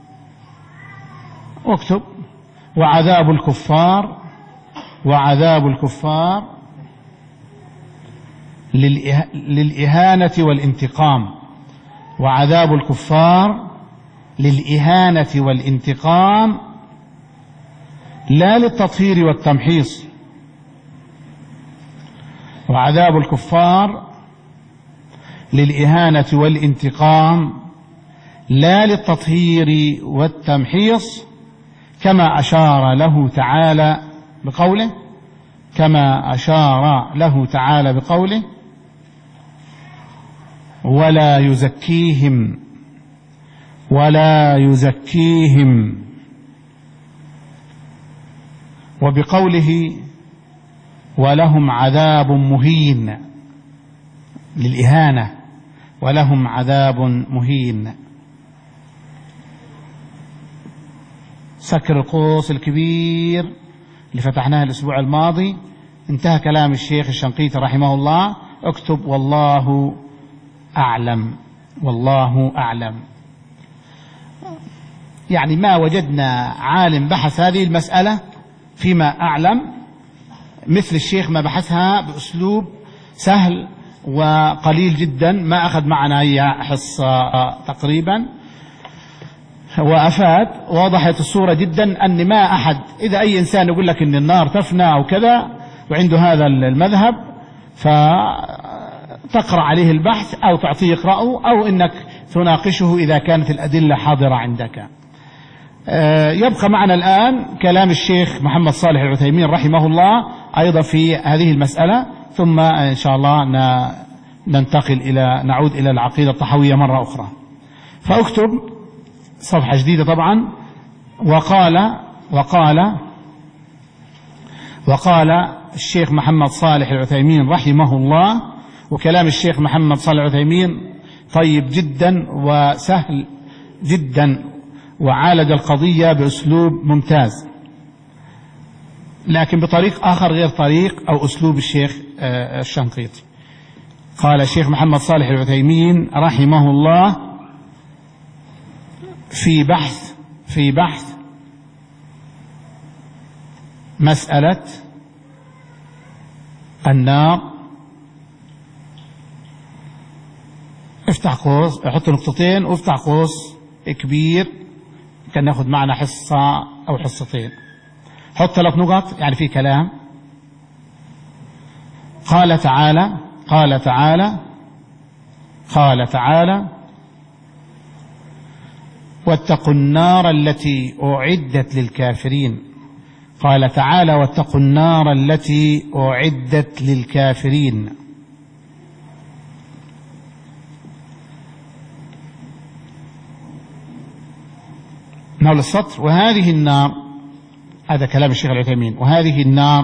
Speaker 1: واكتب وعذاب الكفار وعذاب الكفار للإهانة والانتقام. وعذاب الكفار للإهانة والانتقام لا للتطهير والتمحيص. وعذاب الكفار للإهانة والانتقام لا للتطهير والتمحيص، كما أشار له تعالى بقوله كما أشار له تعالى بقوله ولا يزكيهم ولا يزكيهم وبقوله ولهم عذاب مهين للإهانة ولهم عذاب مهين. سكر القوس الكبير اللي فتحناه الأسبوع الماضي انتهى كلام الشيخ الشنقيطي رحمه الله. اكتب والله أعلم والله أعلم. يعني ما وجدنا عالم بحث هذه المسألة فيما أعلم مثل الشيخ ما بحثها بأسلوب سهل وقليل جدا، ما أخذ معنا هي حصة تقريبا، وأفاد وضحت الصورة جدا أن ما أحد، إذا أي إنسان يقول لك أن النار تفنى أو كذا وعنده هذا المذهب فتقرأ عليه البحث أو تعطيه يقرأه أو أنك تناقشه إذا كانت الأدلة حاضرة عندك. يبقى معنا الآن كلام الشيخ محمد صالح العثيمين رحمه الله أيضا في هذه المسألة، ثم إن شاء الله ننتقل إلى نعود إلى العقيدة الطحوية مرة أخرى. فأكتب صفحة جديدة طبعا. وقال وقال وقال الشيخ محمد صالح العثيمين رحمه الله، وكلام الشيخ محمد صالح العثيمين طيب جدا وسهل جدا وعالج القضية بأسلوب ممتاز، لكن بطريق آخر غير طريق أو أسلوب الشيخ الشنقيطي. قال الشيخ محمد صالح العثيمين رحمه الله في بحث في بحث مسألة النار، افتح قوس، احط نقطتين وافتح قوس كبير، كان ناخذ معنا حصة أو حصتين، حط ثلاث نقط يعني في كلام. قال تعالى قال تعالى قال تعالى واتقوا النار التي أعدت للكافرين. قال تعالى واتقوا النار التي أعدت للكافرين. نقول السطر وهذه النار، هذا كلام الشيخ العثيمين، وهذه النار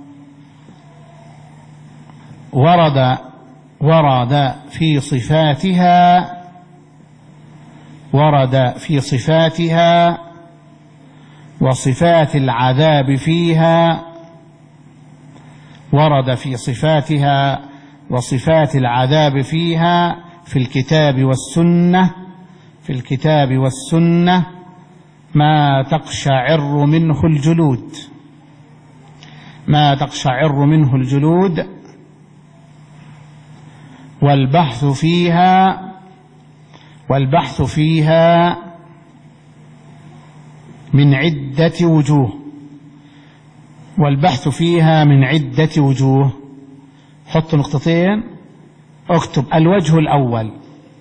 Speaker 1: ورد ورد في صفاتها ورد في صفاتها وصفات العذاب فيها ورد في صفاتها وصفات العذاب فيها في الكتاب والسنة في الكتاب والسنة ما تقشعر منه الجلود ما تقشعر منه الجلود والبحث فيها والبحث فيها من عدة وجوه والبحث فيها من عدة وجوه. حط نقطتين، اكتب الوجه الأول.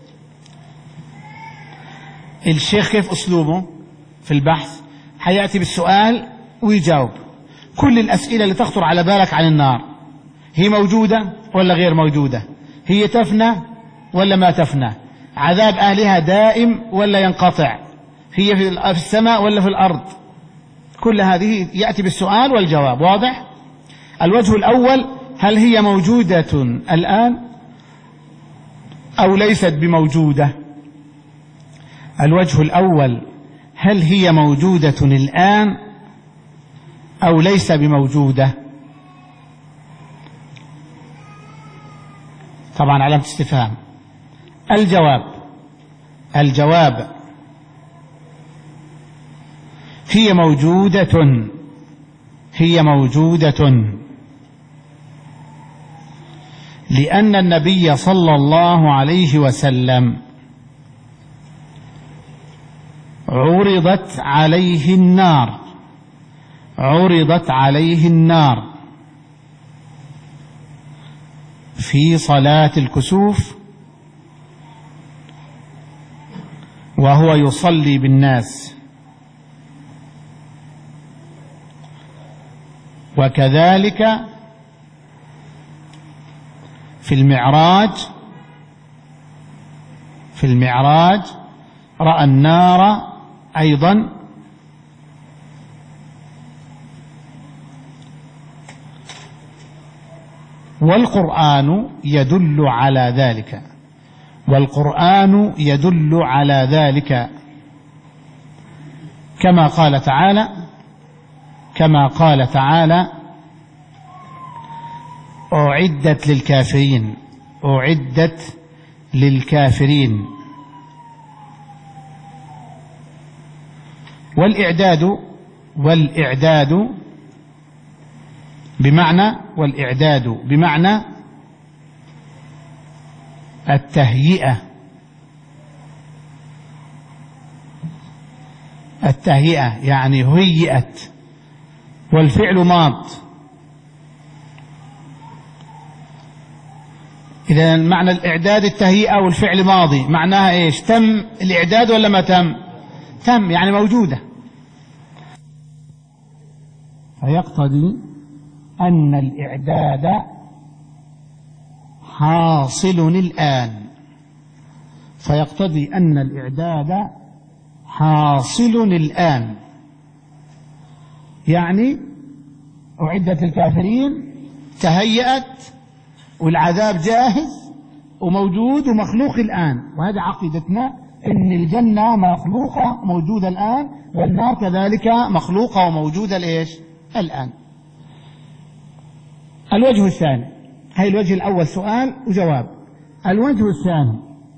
Speaker 1: الشيخ كيف أسلوبه في البحث؟ حيأتي بالسؤال ويجاوب. كل الأسئلة اللي تخطر على بالك عن النار هي موجودة ولا غير موجودة؟ هي تفنى ولا ما تفنى؟ عذاب أهلها دائم ولا ينقطع؟ هي في السماء ولا في الأرض؟ كل هذه يأتي بالسؤال والجواب. واضح؟ الوجه الأول هل هي موجودة الآن أو ليست بموجودة؟ الوجه الأول هل هي موجودة الآن أو ليس بموجودة؟ طبعا علامة استفهام. الجواب الجواب هي موجودة هي موجودة لأن النبي صلى الله عليه وسلم عرضت عليه النار عرضت عليه النار في صلاة الكسوف وهو يصلي بالناس، وكذلك في المعراج في المعراج رأى النار أيضا والقرآن يدل على ذلك والقرآن يدل على ذلك كما قال تعالى كما قال تعالى أعدت للكافرين أعدت للكافرين والإعداد والإعداد بمعنى والإعداد بمعنى التهيئة التهيئة يعني هيئت، والفعل ماض. إذا معنى الإعداد التهيئة والفعل ماضي، معناها إيش؟ تم الإعداد ولا ما تم؟ تم، يعني موجودة. فيقتضي أن الإعداد حاصل الآن فيقتضي أن الإعداد حاصل الآن، يعني أعدت الكافرين، تهيأت، والعذاب جاهز وموجود ومخلوق الآن. وهذا عقيدتنا، إن الجنة مخلوقة موجودة الآن، والنار كذلك مخلوقة وموجودة الإيش؟ الآن. الوجه الثاني، هاي الوجه الأول سؤال وجواب. الوجه الثاني،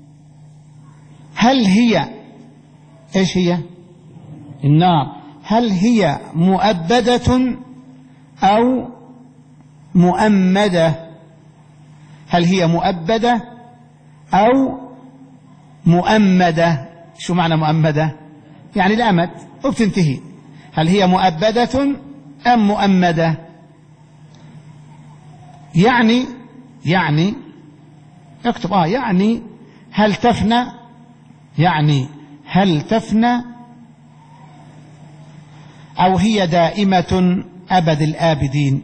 Speaker 1: هل هي إيش هي؟ النار، هل هي مؤبدة أو مؤمدة؟ هل هي مؤبدة أو مؤمدة؟ شو معنى مؤمدة؟ يعني الأمد وبتنتهي. هل هي مؤبدة أم مؤمدة؟ يعني يعني اكتب آه يعني هل تفنى، يعني هل تفنى، أو هي دائمة أبد الآبدين؟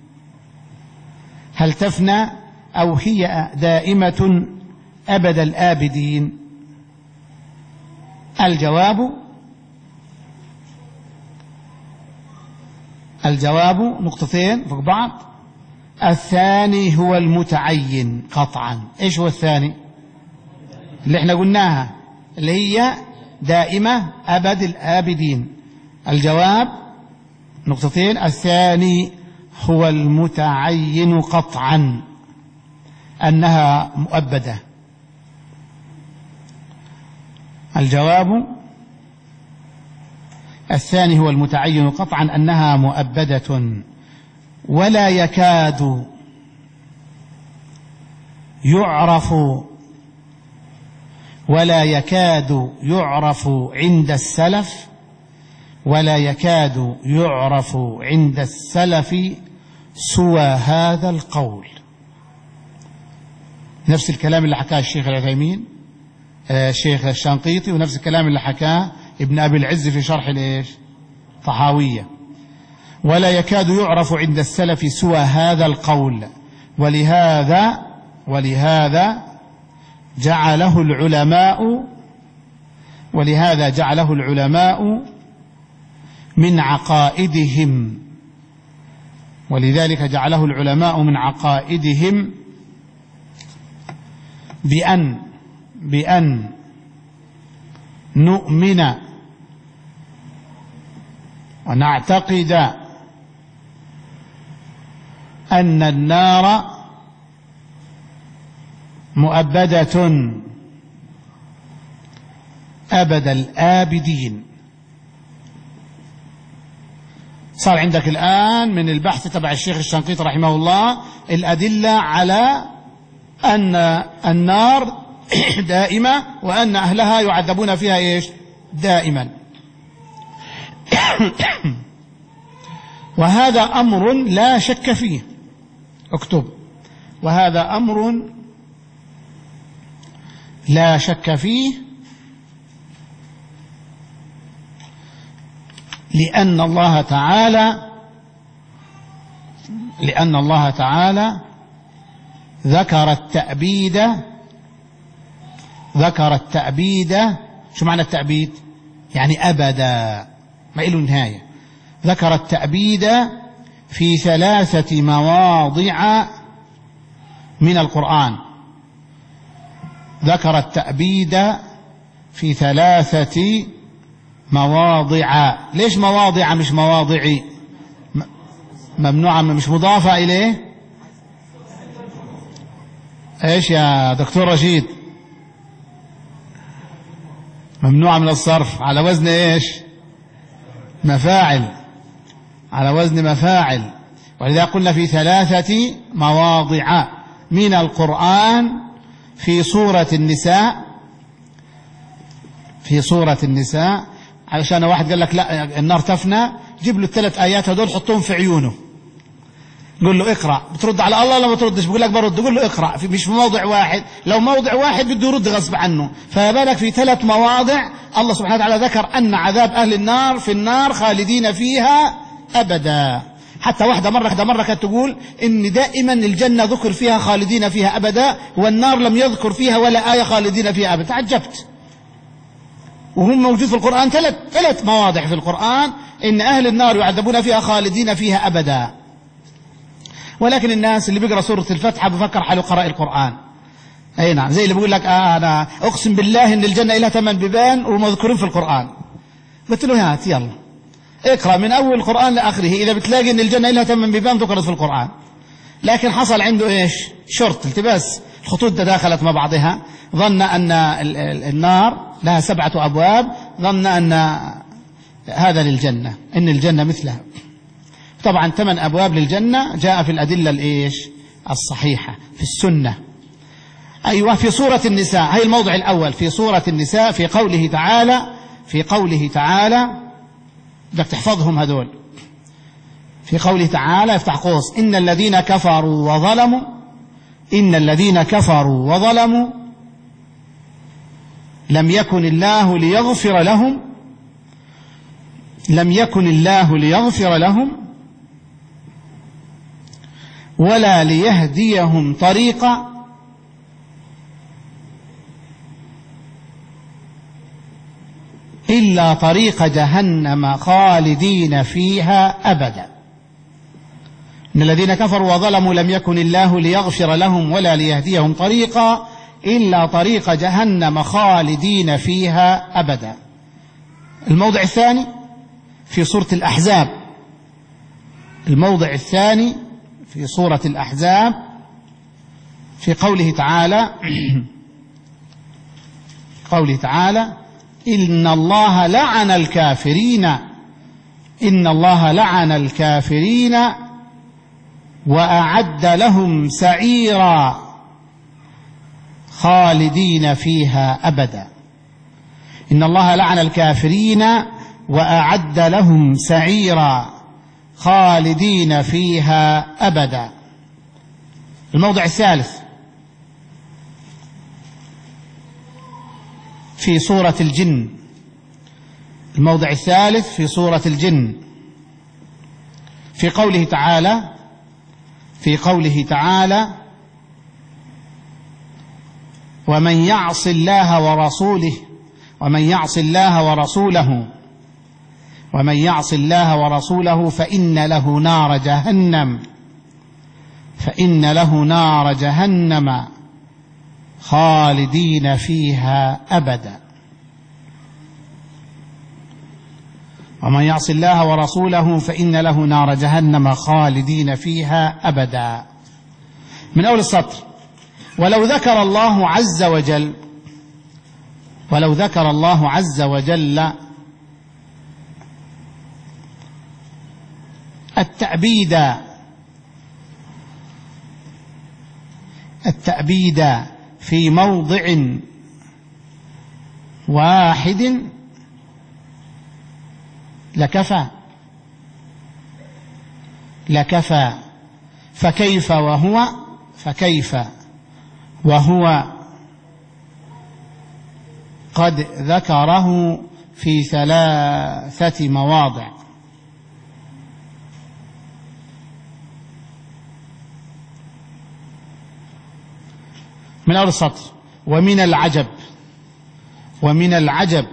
Speaker 1: هل تفنى أو هي دائمة أبد الآبدين؟ الجواب الجواب نقطتين فوق بعض. الثاني هو المتعين قطعا. ايش هو الثاني؟ اللي احنا قلناها، اللي هي دائمة أبد الآبدين. الجواب نقطتين. الثاني هو المتعين قطعا أنها مؤبدة. الجواب الثاني هو المتعين قطعا أنها مؤبدة، ولا يكاد يعرف ولا يكاد يعرف عند السلف ولا يكاد يعرف عند السلف سوى هذا القول. نفس الكلام اللي حكاه الشيخ العثيمين الشيخ الشنقيطي، ونفس الكلام اللي حكاه ابن أبي العز في شرح الإيش؟ طحاوية. ولا يكاد يعرف عند السلف سوى هذا القول، ولهذا ولهذا جعله العلماء ولهذا جعله العلماء من عقائدهم ولذلك جعله العلماء من عقائدهم بأن بأن نؤمن ونعتقد أن النار مؤبدة أبد الآبدين. صار عندك الآن من البحث تبع الشيخ الشنقيطي رحمه الله الأدلة على أن النار دائمة، وأن أهلها يعذبون فيها إيش؟ دائما. وهذا أمر لا شك فيه. اكتب: وهذا أمر لا شك فيه، لأن الله تعالى لأن الله تعالى ذكر التأبيد ذكر التأبيد شو معنى التأبيد؟ يعني أبدا، ما له نهاية. ذكر التأبيد في ثلاثة مواضع من القرآن. ذكر التأبيد في ثلاثة مواضع. ليش مواضع مش مواضعي؟ ممنوعة، مش مضافة إليه. ايش يا دكتور رشيد؟ ممنوعة من الصرف على وزن ايش؟ مفاعل، على وزن مفاعل. ولذا قلنا في ثلاثة مواضع من القرآن في سورة النساء، في سورة النساء، علشان واحد قال لك لا النار تفنى، جيب له الثلاث آيات هذول حطهم في عيونه، قل له اقرأ. بترد على الله ولا ما بتردش؟ بقول لك برد. قل له اقرأ، في مش في موضع واحد، لو موضع واحد بده يرد غصب عنه، فما بالك في ثلاث مواضع الله سبحانه وتعالى ذكر أن عذاب أهل النار في النار خالدين فيها أبدا. حتى واحدة مرة واحدة مرة كانت تقول إن دائما الجنة ذكر فيها خالدين فيها أبدا، والنار لم يذكر فيها ولا آية خالدين فيها أبدا. تعجبت. وهم موجود في القرآن ثلاث ثلاث مواضع في القرآن إن أهل النار يعذبون فيها خالدين فيها أبدا. ولكن الناس اللي بيقرأ سورة الفتحة بفكر حاله قرأ القرآن. أي نعم، زي اللي بيقول لك آه أنا أقسم بالله إن الجنة لها ثمان بيبان ومذكورين في القرآن. قلت له هات يلا اقرأ من أول القرآن لآخره، إذا بتلاقي إن الجنة لها ثمان بيبان ذكرت في القرآن. لكن حصل عنده إيش؟ شرط، التباس، الخطوط تداخلت مع بعضها، ظن أن النار لها سبعة أبواب، ظن أن هذا للجنة، إن الجنة مثلها. طبعا ثمان أبواب للجنة جاء في الأدلة الإيش؟ الصحيحة في السنة. أيوة، في سورة النساء، هي الموضع الأول في سورة النساء، في قوله تعالى في قوله تعالى بدك تحفظهم هذول. في قوله تعالى افتح قوس: إن الذين كفروا وظلموا إن الذين كفروا وظلموا لم يكن الله ليغفر لهم لم يكن الله ليغفر لهم ولا ليهديهم طريقا إلا طريق جهنم خالدين فيها أبدا. إن الذين كفروا وظلموا لم يكن الله ليغفر لهم ولا ليهديهم طريقا إلا طريق جهنم خالدين فيها أبدا. الموضع الثاني في سورة الأحزاب، الموضع الثاني في سورة الأحزاب في قوله تعالى قوله تعالى إن الله لعن الكافرين إن الله لعن الكافرين وأعد لهم سعيرا خالدين فيها أبدا. إن الله لعن الكافرين وأعد لهم سعيرا خالدين فيها أبدا. الموضع الثالث في سورة الجن، الموضع الثالث في سورة الجن في قوله تعالى في قوله تعالى ومن يعص الله ورسوله ومن يعص الله ورسوله ومن يعص الله ورسوله فإن له نار جهنم فإن له نار جهنم خالدين فيها أبدا. ومن يعص الله ورسوله فإن له نار جهنم خالدين فيها أبدا. من أول السطر: ولو ذكر الله عز وجل ولو ذكر الله عز وجل التأبيد التأبيد في موضع واحد لكفى لكفى فكيف وهو فكيف وهو قد ذكره في ثلاثة مواضع. من أول السطر: ومن العجب ومن العجب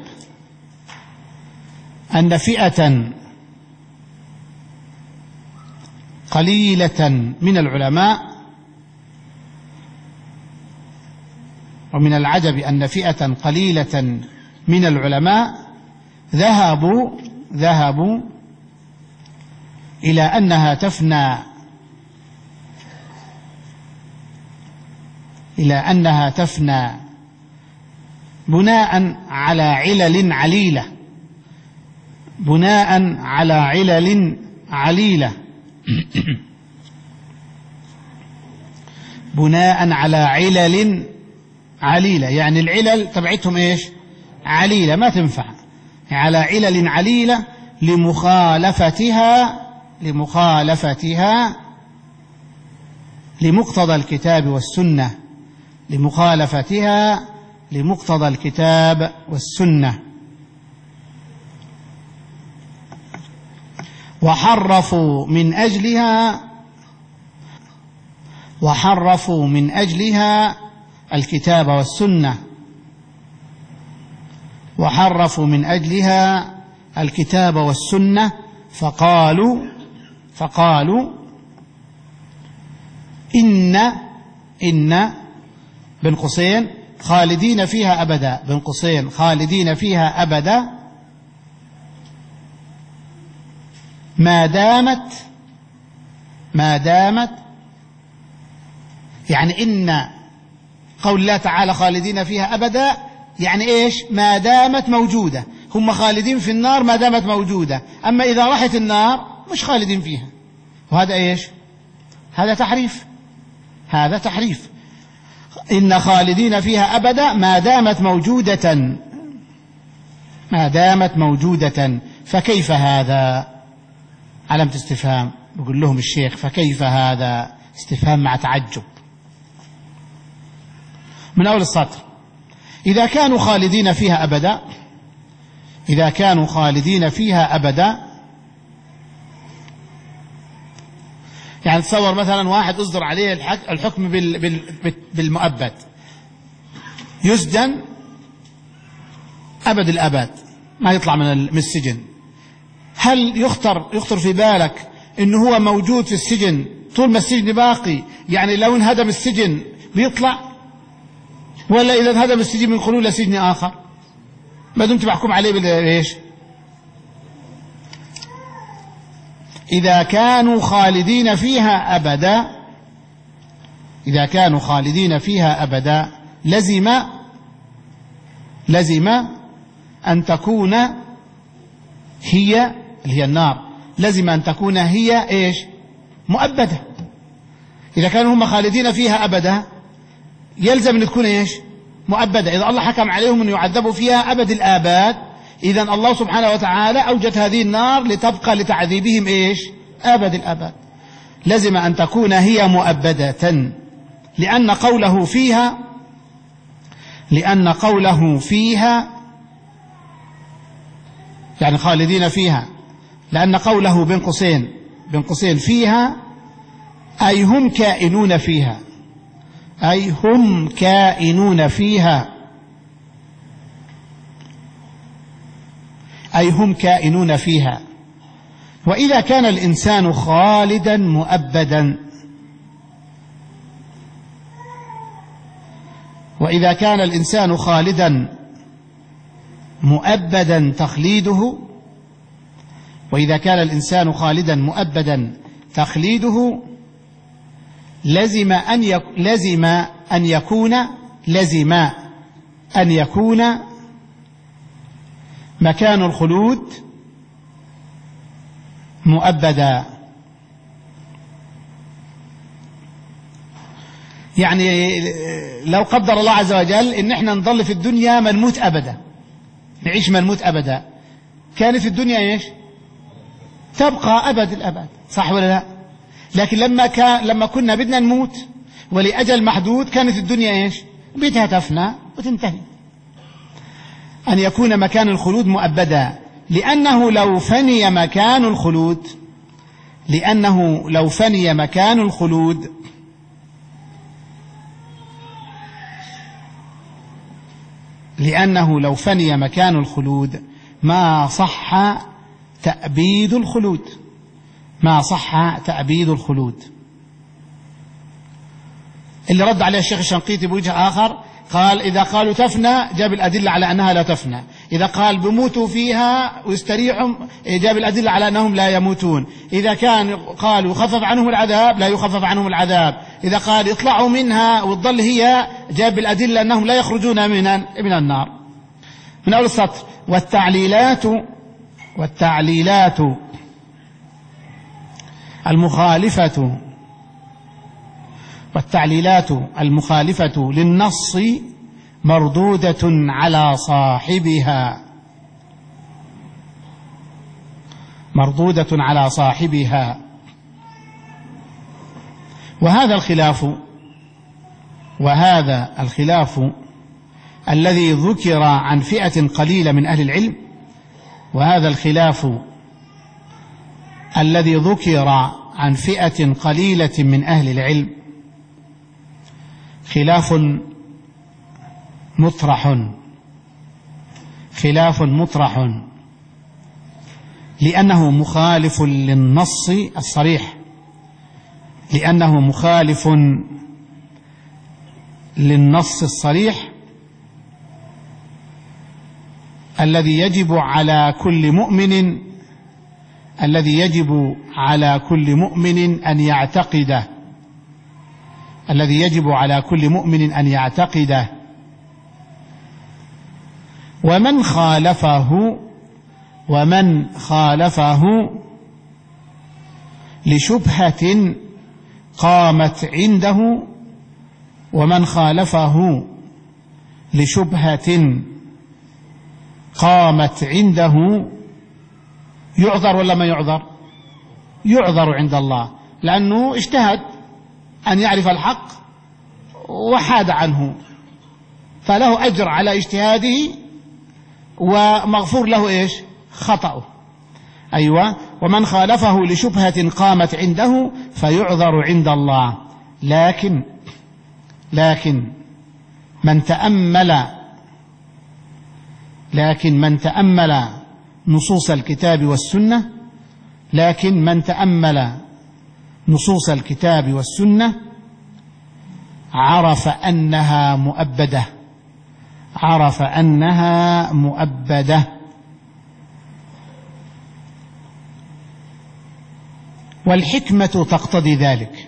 Speaker 1: أن فئة قليلة من العلماء ومن العجب أن فئة قليلة من العلماء ذهبوا ذهبوا إلى أنها تفنى إلى أنها تفنى بناء على علل عليلة بناء على علل عليلة بناء على علل عليلة، يعني العلل تبعتهم إيش؟ عليلة، ما تنفع. على علل عليلة لمخالفتها لمخالفتها لمقتضى الكتاب والسنة لمخالفتها لمقتضى الكتاب والسنة. وحرفوا من أجلها وحرفوا من أجلها الكتاب والسنة وحرفوا من أجلها الكتاب والسنة فقالوا فقالوا إن إن بين قوسين خالدين فيها أبدا بين قوسين خالدين فيها أبدا ما دامت ما دامت يعني إن قول الله تعالى خالدين فيها أبدا يعني إيش؟ ما دامت موجودة، هم خالدين في النار ما دامت موجودة، أما إذا راحت النار مش خالدين فيها. وهذا إيش؟ هذا تحريف هذا تحريف إن خالدين فيها أبدا ما دامت موجودة ما دامت موجودة فكيف هذا؟ علامة استفهام. بقول لهم الشيخ فكيف هذا؟ استفهام مع تعجب. من أول السطر: إذا كانوا خالدين فيها أبدا إذا كانوا خالدين فيها أبدا يعني تصور مثلا واحد أصدر عليه الحكم بالمؤبد، يسجن أبد الأبد ما يطلع من السجن. هل يخطر يخطر في بالك إنه هو موجود في السجن طول ما السجن باقي، يعني لو انهدم السجن بيطلع؟ ولا إذا انهدم السجن من خلول سجن آخر ما دمت بحكم عليه بالإيش؟ إذا كانوا خالدين فيها أبدا إذا كانوا خالدين فيها أبدا لزم لزم أن تكون هي اللي هي النار لزم أن تكون هي إيش؟ مؤبدة. إذا كانوا هم خالدين فيها أبدا يلزم أن تكون إيش؟ مؤبدة. إذا الله حكم عليهم أن يعذبوا فيها أبد الآباد، إذن الله سبحانه وتعالى أوجد هذه النار لتبقى لتعذيبهم إيش؟ أبد الآباد. لزم أن تكون هي مؤبدة، لأن قوله فيها لأن قوله فيها يعني خالدين فيها، لأن قوله بين قوسين بين قوسين فيها أي هم كائنون فيها أي هم كائنون فيها أي هم كائنون فيها. وإذا كان الإنسان خالدا مؤبدا وإذا كان الإنسان خالدا مؤبدا تخليده وإذا كان الإنسان خالدا مؤبدا تخليده لزم أن يك لزم أن يكون لزم أن يكون مكان الخلود مؤبدا. يعني لو قدر الله عز وجل إن احنا نضل في الدنيا ما نموت أبدا، نعيش ما نموت أبدا، كانت الدنيا إيش؟ تبقى أبد الأبد، صح ولا لا؟ لكن لما كان لما كنا بدنا نموت ولأجل محدود كانت الدنيا إيش؟ بدها تفنى وتنتهي. أن يكون مكان الخلود مؤبدا، لأنه لو فني مكان الخلود لأنه لو فني مكان الخلود لأنه لو فني مكان الخلود ما صح تأبيد الخلود ما صح تأبيد الخلود. اللي رد عليه الشيخ الشنقيطي بوجه آخر قال إذا قالوا تفنى جاب الأدلة على أنها لا تفنى، إذا قال بموتوا فيها ويستريحوا جاب الأدلة على أنهم لا يموتون، إذا كان قالوا يخفف عنهم العذاب لا يخفف عنهم العذاب، إذا قال يطلعوا منها وتظل هي جاب الأدلة أنهم لا يخرجون من من النار. من أول السطر: والتعليلات والتعليلات المخالفة والتعليلات المخالفة للنص مردودة على صاحبها مردودة على صاحبها وهذا الخلاف وهذا الخلاف الذي ذكر عن فئة قليلة من أهل العلم وهذا الخلاف الذي ذكر عن فئة قليلة من أهل العلم خلاف مطرح خلاف مطرح لأنه مخالف للنص الصريح لأنه مخالف للنص الصريح الذي يجب على كل مؤمن الذي يجب على كل مؤمن أن يعتقده الذي يجب على كل مؤمن أن يعتقده ومن خالفه ومن خالفه لشبهة قامت عنده ومن خالفه لشبهة قامت عنده يعذر ولا ما يعذر؟ يعذر عند الله لأنه اجتهد أن يعرف الحق وحاد عنه فله أجر على اجتهاده ومغفور له إيش؟ خطأه. أيوة. ومن خالفه لشبهة قامت عنده فيعذر عند الله. لكن لكن من تأمل لكن من تأمل نصوص الكتاب والسنة لكن من تأمل نصوص الكتاب والسنة عرف أنها مؤبدة عرف أنها مؤبدة والحكمة تقتضي ذلك.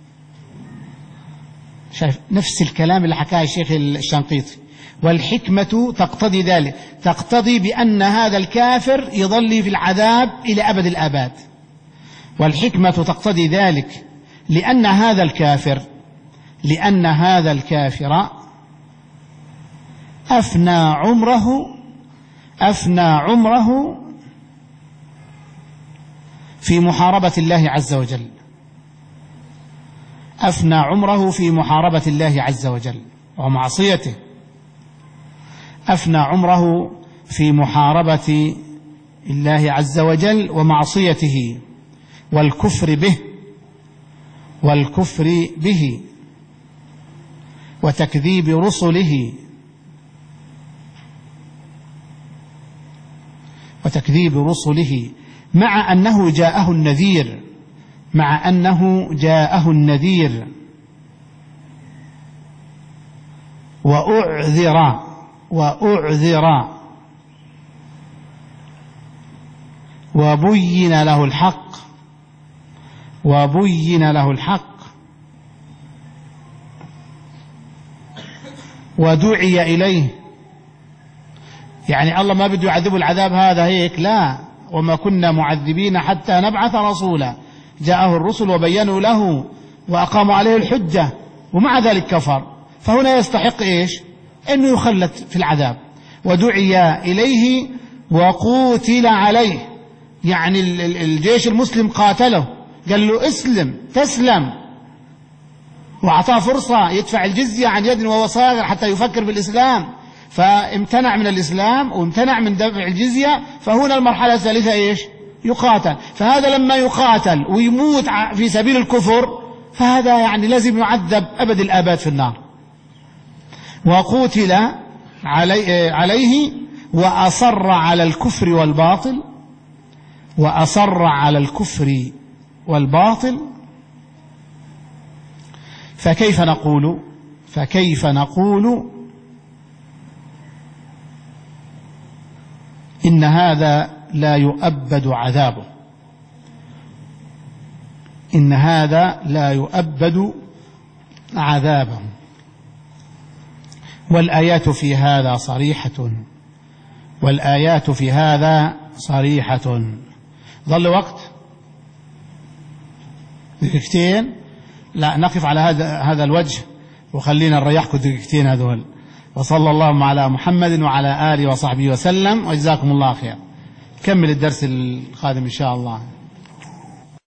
Speaker 1: شايف نفس الكلام اللي حكاه الشيخ الشنقيطي. والحكمة تقتضي ذلك تقتضي بأن هذا الكافر يظل في العذاب إلى أبد الآباد. والحكمة تقتضي ذلك لأن هذا الكافر لأن هذا الكافر أفنى عمره أفنى عمره في محاربة الله عز وجل أفنى عمره في محاربة الله عز وجل ومعصيته أفنى عمره في محاربة الله عز وجل ومعصيته والكفر به والكفر به وتكذيب رسله وتكذيب رسله مع أنه جاءه النذير مع أنه جاءه النذير وأعذر وأعذر وبين له الحق وبين له الحق ودعي إليه. يعني الله ما بده يعذبه العذاب هذا هيك لا وما كنا معذبين حتى نبعث رسولا جاءه الرسل وبينوا له وأقاموا عليه الحجة ومع ذلك كفر فهنا يستحق إيش أنه يخلد في العذاب. ودعي إليه وقوتل عليه يعني الجيش المسلم قاتله قال له اسلم تسلم وأعطاه فرصة يدفع الجزية عن يد وهو صاغر حتى يفكر بالإسلام فامتنع من الإسلام وامتنع من دفع الجزية. فهنا المرحلة الثالثة إيش يقاتل. فهذا لما يقاتل ويموت في سبيل الكفر فهذا يعني لازم يعذب أبد الآباد في النار. وقوتل علي عليه وأصر على الكفر والباطل وأصر على الكفر والباطل. فكيف نقول فكيف نقول إن هذا لا يؤبد عذابه إن هذا لا يؤبد عذابه. والآيات في هذا صريحة والآيات في هذا صريحة. ظل وقت دقيقتين، لا نقف على هذا هذا الوجه وخلينا نريحكم دقيقتين هذول. وصلى الله على محمد وعلى آله وصحبه وسلم، وجزاكم الله خير. كمل الدرس القادم إن شاء الله.